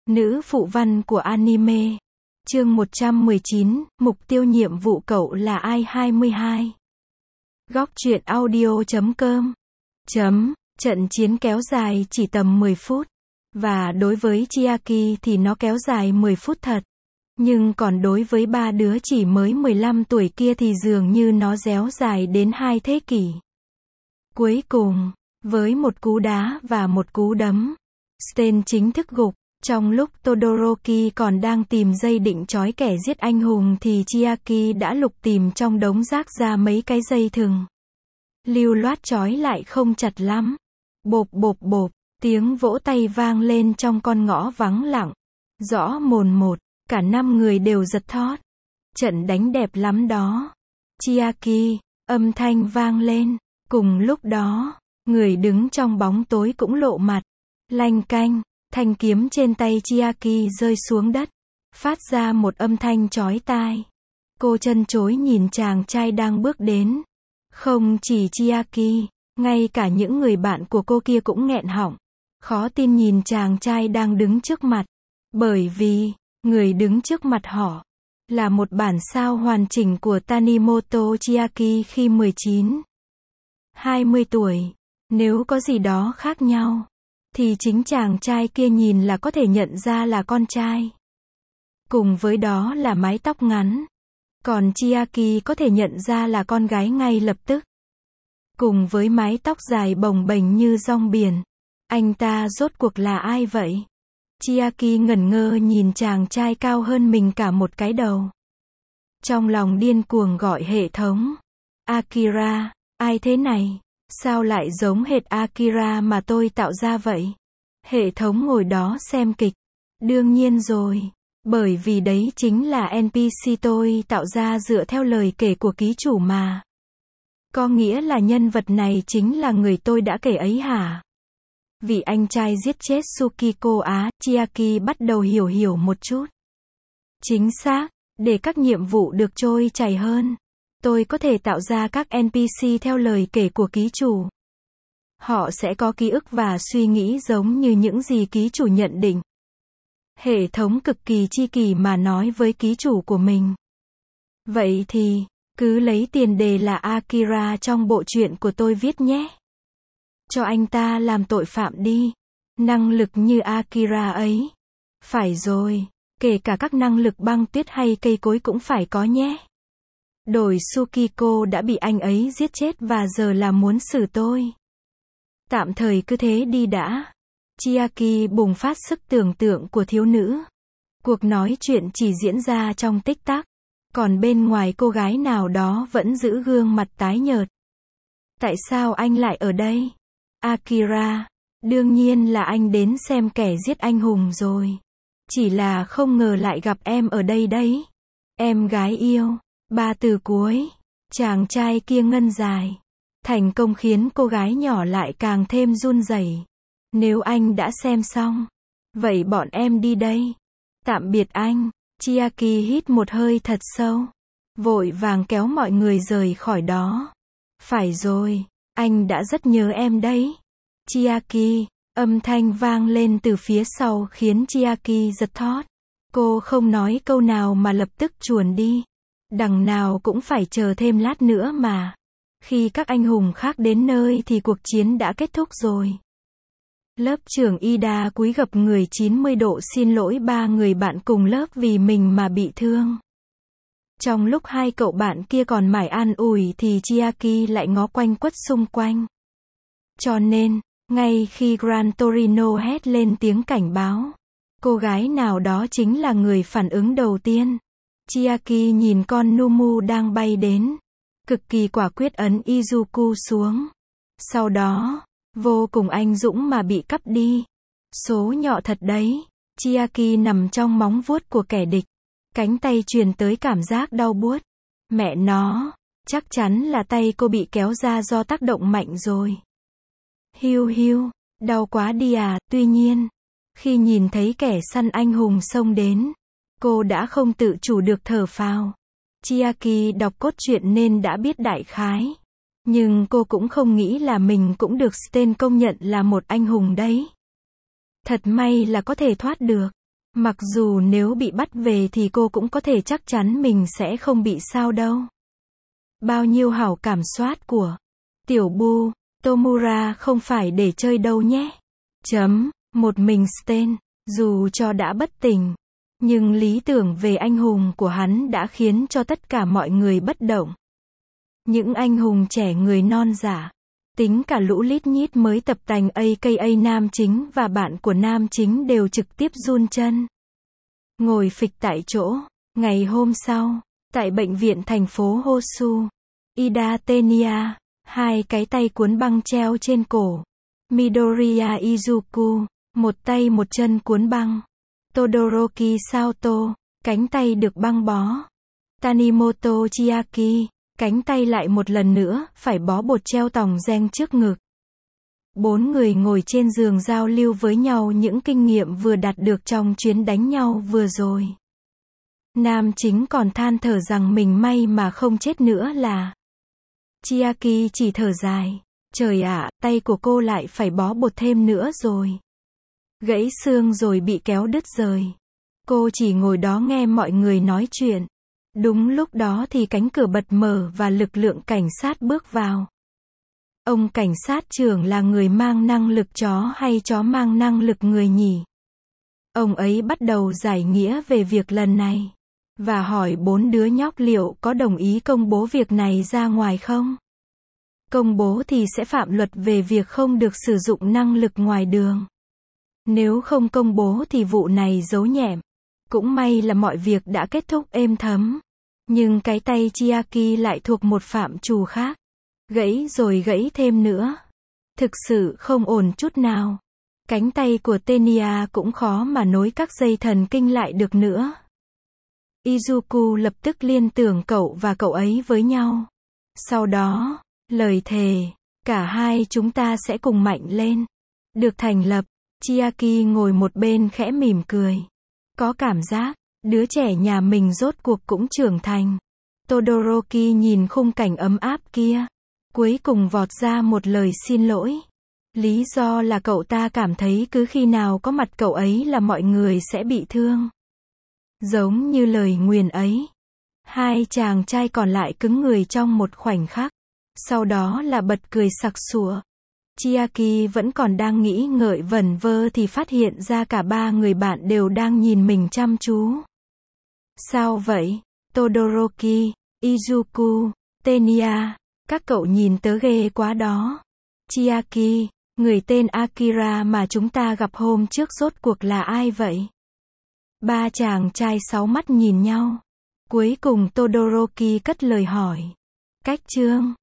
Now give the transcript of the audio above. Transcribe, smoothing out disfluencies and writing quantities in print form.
Nữ phụ văn của anime. Chương 119, mục tiêu nhiệm vụ cậu là ai 22. Góc truyện audio.com. Trận chiến kéo dài chỉ tầm 10 phút. Và đối với Chiaki thì nó kéo dài 10 phút thật. Nhưng còn đối với ba đứa chỉ mới 15 tuổi kia thì dường như nó réo dài đến 2 thế kỷ. Cuối cùng, với một cú đá và một cú đấm, Stain chính thức gục. Trong lúc Todoroki còn đang tìm dây định trói kẻ giết anh hùng thì Chiaki đã lục tìm trong đống rác ra mấy cái dây thừng. Lưu loát trói lại không chặt lắm. Bộp bộp bộp, tiếng vỗ tay vang lên trong con ngõ vắng lặng. Rõ mồn một, cả 5 người đều giật thót. Trận đánh đẹp lắm đó. Chiaki, âm thanh vang lên. Cùng lúc đó, người đứng trong bóng tối cũng lộ mặt. Lanh canh. Thanh kiếm trên tay Chiaki rơi xuống đất, phát ra một âm thanh chói tai. Cô chân chối nhìn chàng trai đang bước đến. Không chỉ Chiaki, ngay cả những người bạn của cô kia cũng nghẹn họng. Khó tin nhìn chàng trai đang đứng trước mặt. Bởi vì, người đứng trước mặt họ, là một bản sao hoàn chỉnh của Tanimoto Chiaki khi 19, 20 tuổi. Nếu có gì đó khác nhau, thì chính chàng trai kia nhìn là có thể nhận ra là con trai. Cùng với đó là mái tóc ngắn. Còn Chiaki có thể nhận ra là con gái ngay lập tức. Cùng với mái tóc dài bồng bềnh như rong biển. Anh ta rốt cuộc là ai vậy? Chiaki ngẩn ngơ nhìn chàng trai cao hơn mình cả một cái đầu. Trong lòng điên cuồng gọi hệ thống. Akira, ai thế này? Sao lại giống hệt Akira mà tôi tạo ra vậy? Hệ thống ngồi đó xem kịch. Đương nhiên rồi. Bởi vì đấy chính là NPC tôi tạo ra dựa theo lời kể của ký chủ mà. Có nghĩa là nhân vật này chính là người tôi đã kể ấy hả? Vì anh trai giết chết Tsukiko á, Chiaki bắt đầu hiểu một chút. Chính xác, để các nhiệm vụ được trôi chảy hơn. Tôi có thể tạo ra các NPC theo lời kể của ký chủ. Họ sẽ có ký ức và suy nghĩ giống như những gì ký chủ nhận định. Hệ thống cực kỳ chi kỷ mà nói với ký chủ của mình. Vậy thì, cứ lấy tiền đề là Akira trong bộ truyện của tôi viết nhé. Cho anh ta làm tội phạm đi. Năng lực như Akira ấy. Phải rồi, kể cả các năng lực băng tuyết hay cây cối cũng phải có nhé. Đổi Tsukiko đã bị anh ấy giết chết và giờ là muốn xử tôi. Tạm thời cứ thế đi đã. Chiaki bùng phát sức tưởng tượng của thiếu nữ. Cuộc nói chuyện chỉ diễn ra trong tích tắc. Còn bên ngoài cô gái nào đó vẫn giữ gương mặt tái nhợt. Tại sao anh lại ở đây? Akira, đương nhiên là anh đến xem kẻ giết anh hùng rồi. Chỉ là không ngờ lại gặp em ở đây đấy. Em gái yêu. 3 từ cuối. Chàng trai kia ngân dài. Thành công khiến cô gái nhỏ lại càng thêm run rẩy. Nếu anh đã xem xong, vậy bọn em đi đây. Tạm biệt anh. Chiaki hít một hơi thật sâu. Vội vàng kéo mọi người rời khỏi đó. Phải rồi, anh đã rất nhớ em đấy. Chiaki, âm thanh vang lên từ phía sau khiến Chiaki giật thót. Cô không nói câu nào mà lập tức chuồn đi. Đằng nào cũng phải chờ thêm lát nữa mà. Khi các anh hùng khác đến nơi thì cuộc chiến đã kết thúc rồi. Lớp trưởng Ida cúi gập người 90 độ xin lỗi 3 người bạn cùng lớp vì mình mà bị thương. Trong lúc hai cậu bạn kia còn mải an ủi thì Chiaki lại ngó quanh quất xung quanh. Cho nên, ngay khi Gran Torino hét lên tiếng cảnh báo, cô gái nào đó chính là người phản ứng đầu tiên. Chiaki nhìn con Numu đang bay đến. Cực kỳ quả quyết ấn Izuku xuống. Sau đó, vô cùng anh dũng mà bị cắp đi. Số nhọ thật đấy. Chiaki nằm trong móng vuốt của kẻ địch. Cánh tay truyền tới cảm giác đau buốt. Mẹ nó, chắc chắn là tay cô bị kéo ra do tác động mạnh rồi. Hiu, đau quá đi à. Tuy nhiên, khi nhìn thấy kẻ săn anh hùng xông đến, cô đã không tự chủ được thở phào. Chiaki đọc cốt truyện nên đã biết đại khái. Nhưng cô cũng không nghĩ là mình cũng được Stain công nhận là một anh hùng đấy. Thật may là có thể thoát được. Mặc dù nếu bị bắt về thì cô cũng có thể chắc chắn mình sẽ không bị sao đâu. Bao nhiêu hảo cảm soát của Tiểu Bu, Tomura không phải để chơi đâu nhé. Một mình Stain, dù cho đã bất tỉnh, nhưng lý tưởng về anh hùng của hắn đã khiến cho tất cả mọi người bất động. Những anh hùng trẻ người non dạ, tính cả lũ lít nhít mới tập tành AKA nam chính và bạn của nam chính đều trực tiếp run chân. Ngồi phịch tại chỗ. Ngày hôm sau, tại bệnh viện thành phố Hosu, Ida Tenya, hai cái tay cuốn băng treo trên cổ. Midoriya Izuku, một tay một chân cuốn băng. Todoroki Sato, cánh tay được băng bó. Tanimoto Chiaki, cánh tay lại một lần nữa, phải bó bột treo tòng ren trước ngực. 4 người ngồi trên giường giao lưu với nhau những kinh nghiệm vừa đạt được trong chuyến đánh nhau vừa rồi. Nam chính còn than thở rằng mình may mà không chết nữa là. Chiaki chỉ thở dài. Trời ạ, tay của cô lại phải bó bột thêm nữa rồi. Gãy xương rồi bị kéo đứt rời. Cô chỉ ngồi đó nghe mọi người nói chuyện. Đúng lúc đó thì cánh cửa bật mở và lực lượng cảnh sát bước vào. Ông cảnh sát trưởng là người mang năng lực chó hay chó mang năng lực người nhỉ? Ông ấy bắt đầu giải nghĩa về việc lần này. Và hỏi 4 đứa nhóc liệu có đồng ý công bố việc này ra ngoài không? Công bố thì sẽ phạm luật về việc không được sử dụng năng lực ngoài đường. Nếu không công bố thì vụ này giấu nhẹm. Cũng may là mọi việc đã kết thúc êm thấm. Nhưng cái tay Chiaki lại thuộc một phạm trù khác. Gãy rồi gãy thêm nữa. Thực sự không ổn chút nào. Cánh tay của Tenya cũng khó mà nối các dây thần kinh lại được nữa. Izuku lập tức liên tưởng cậu và cậu ấy với nhau. Sau đó, lời thề, cả hai chúng ta sẽ cùng mạnh lên. Được thành lập, Chiaki ngồi một bên khẽ mỉm cười. Có cảm giác, đứa trẻ nhà mình rốt cuộc cũng trưởng thành. Todoroki nhìn khung cảnh ấm áp kia. Cuối cùng vọt ra một lời xin lỗi. Lý do là cậu ta cảm thấy cứ khi nào có mặt cậu ấy là mọi người sẽ bị thương. Giống như lời nguyền ấy. Hai chàng trai còn lại cứng người trong một khoảnh khắc. Sau đó là bật cười sặc sụa. Chiaki vẫn còn đang nghĩ ngợi vẩn vơ thì phát hiện ra cả ba người bạn đều đang nhìn mình chăm chú. Sao vậy? Todoroki, Izuku, Tenya, các cậu nhìn tớ ghê quá đó. Chiaki, người tên Akira mà chúng ta gặp hôm trước rốt cuộc là ai vậy? Ba chàng trai sáu mắt nhìn nhau. Cuối cùng Todoroki cất lời hỏi. Cách chương